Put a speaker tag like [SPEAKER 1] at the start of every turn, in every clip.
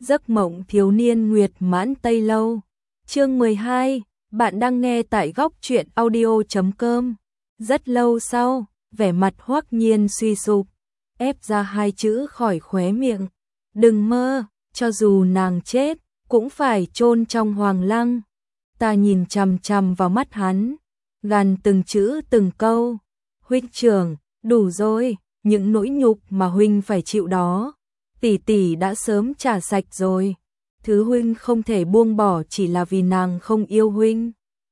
[SPEAKER 1] Giấc mộng thiếu niên Nguyệt Mãn Tây Lâu. Chương 12, bạn đang nghe tại góc truyện audio.com. Rất lâu sau, vẻ mặt Hoắc Nhiên suy sụp, ép ra hai chữ khỏi khóe miệng. Đừng mơ, cho dù nàng chết, cũng phải chôn trong hoàng lăng. Ta nhìn chằm chằm vào mắt hắn, gằn từng chữ từng câu. Huynh trưởng, đủ rồi, những nỗi nhục mà huynh phải chịu đó, tỷ tỷ đã sớm trả sạch rồi. Thứ huynh không thể buông bỏ chỉ là vì nàng không yêu huynh.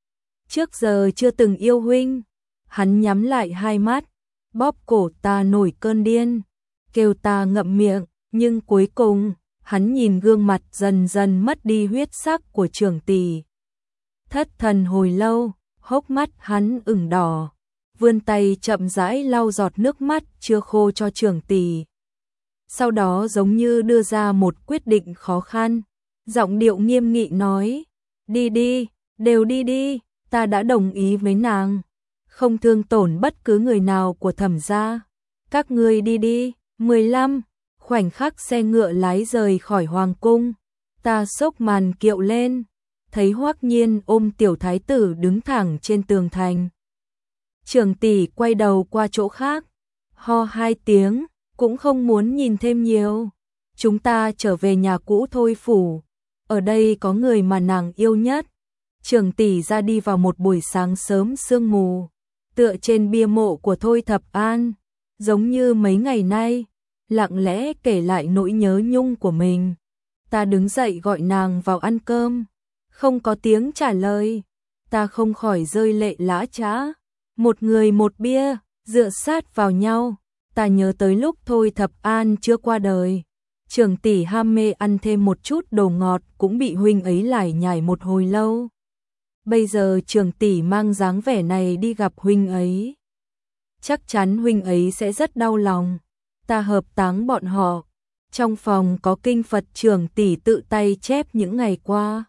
[SPEAKER 1] Trước giờ chưa từng yêu huynh. Hắn nhắm lại hai mắt, bóp cổ ta nổi cơn điên, kêu ta ngậm miệng, nhưng cuối cùng, hắn nhìn gương mặt dần dần mất đi huyết sắc của trưởng tỷ. Thất thần hồi lâu, hốc mắt hắn ửng đỏ, vươn tay chậm rãi lau giọt nước mắt chưa khô cho trưởng tỷ. Sau đó giống như đưa ra một quyết định khó khăn, giọng điệu nghiêm nghị nói, đi đi, đều đi đi, ta đã đồng ý với nàng, không thương tổn bất cứ người nào của Thẩm gia. Các ngươi đi đi. 15. Khoảnh khắc xe ngựa lái rời khỏi hoàng cung, ta xốc màn kiệu lên, thấy Hoắc Nhiên ôm tiểu thái tử đứng thẳng trên tường thành. Trưởng tỷ quay đầu qua chỗ khác, ho hai tiếng, cũng không muốn nhìn thêm nhiều. Chúng ta trở về nhà cũ thôi phủ, ở đây có người mà nàng yêu nhất. Trưởng tỷ ra đi vào một buổi sáng sớm sương mù, tựa trên bia mộ của Thôi Thập An, giống như mấy ngày nay, lặng lẽ kể lại nỗi nhớ nhung của mình. Ta đứng dậy gọi nàng vào ăn cơm, không có tiếng trả lời, ta không khỏi rơi lệ lã chã. Một người một bia, dựa sát vào nhau, ta nhớ tới lúc Thôi Thập An chưa qua đời. Trưởng tỷ ham mê ăn thêm một chút đồ ngọt cũng bị huynh ấy lải nhải một hồi lâu. Bây giờ trưởng tỷ mang dáng vẻ này đi gặp huynh ấy, chắc chắn huynh ấy sẽ rất đau lòng. Ta hợp táng bọn họ, trong phòng có kinh Phật trưởng tỷ tự tay chép những ngày qua.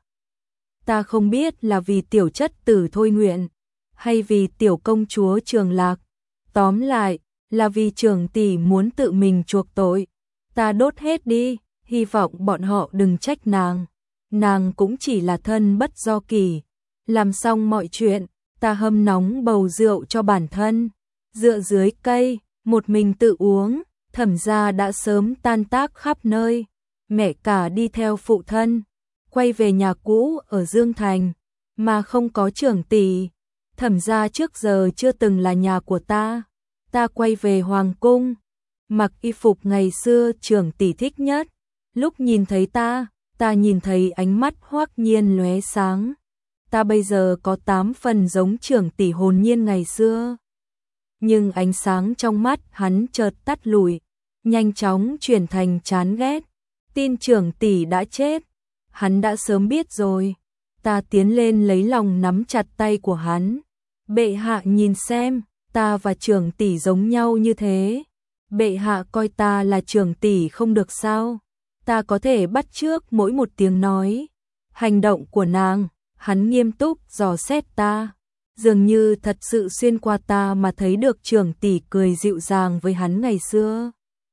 [SPEAKER 1] Ta không biết là vì tiểu chất tử Thôi Nguyện, hay vì tiểu công chúa Trường Lạc. Tóm lại, là vì trưởng tỷ muốn tự mình chuộc tội. Ta đốt hết đi, hy vọng bọn họ đừng trách nàng. Nàng cũng chỉ là thân bất do kỳ. Làm xong mọi chuyện, ta hâm nóng bầu rượu cho bản thân, dựa dưới cây, một mình tự uống. Thẩm gia đã sớm tan tác khắp nơi, mẹ cả đi theo phụ thân, quay về nhà cũ ở Dương Thành, mà không có trưởng tỷ. Thẩm gia trước giờ chưa từng là nhà của ta. Ta quay về hoàng cung, mặc y phục ngày xưa trưởng tỷ thích nhất. Lúc nhìn thấy ta nhìn thấy ánh mắt Hoắc Nhiên lóe sáng. Ta bây giờ có 8 phần giống trưởng tỷ hồn nhiên ngày xưa. Nhưng ánh sáng trong mắt hắn chợt tắt lụi, nhanh chóng chuyển thành chán ghét. Tin trưởng tỷ đã chết, hắn đã sớm biết rồi. Ta tiến lên lấy lòng nắm chặt tay của hắn. Bệ hạ nhìn xem, ta và trưởng tỷ giống nhau như thế. Bệ hạ coi ta là trưởng tỷ không được sao? Ta có thể bắt chước mỗi một tiếng nói, hành động của nàng. Hắn nghiêm túc dò xét ta, dường như thật sự xuyên qua ta mà thấy được trưởng tỷ cười dịu dàng với hắn ngày xưa.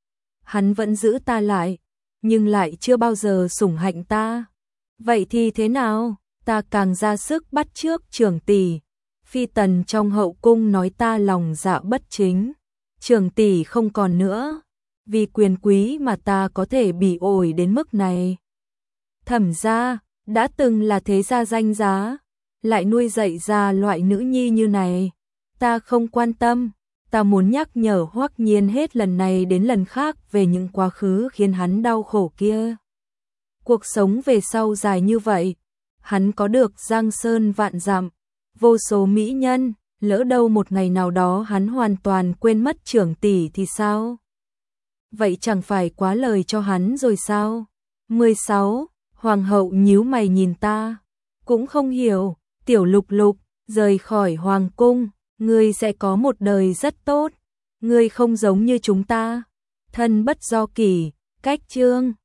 [SPEAKER 1] Hắn vẫn giữ ta lại, nhưng lại chưa bao giờ sủng hạnh ta. Vậy thì thế nào? Ta càng ra sức bắt chước trưởng tỷ. Phi tần trong hậu cung nói ta lòng dạ bất chính. Trưởng tỷ không còn nữa, vì quyền quý mà ta có thể bị ổi đến mức này. Thẩm gia đã từng là thế gia danh giá, lại nuôi dạy ra loại nữ nhi như này. Ta không quan tâm, ta muốn nhắc nhở Hoắc Nhiên hết lần này đến lần khác về những quá khứ khiến hắn đau khổ kia. Cuộc sống về sau dài như vậy, hắn có được giang sơn vạn dặm, vô số mỹ nhân, lỡ đâu một ngày nào đó hắn hoàn toàn quên mất trưởng tỷ thì sao? Vậy chẳng phải quá lời cho hắn rồi sao? 16. Hoàng hậu nhíu mày nhìn ta, cũng không hiểu. Tiểu Lục Lục, rời khỏi hoàng cung, ngươi sẽ có một đời rất tốt. Ngươi không giống như chúng ta, thân bất do kỷ, cách chương.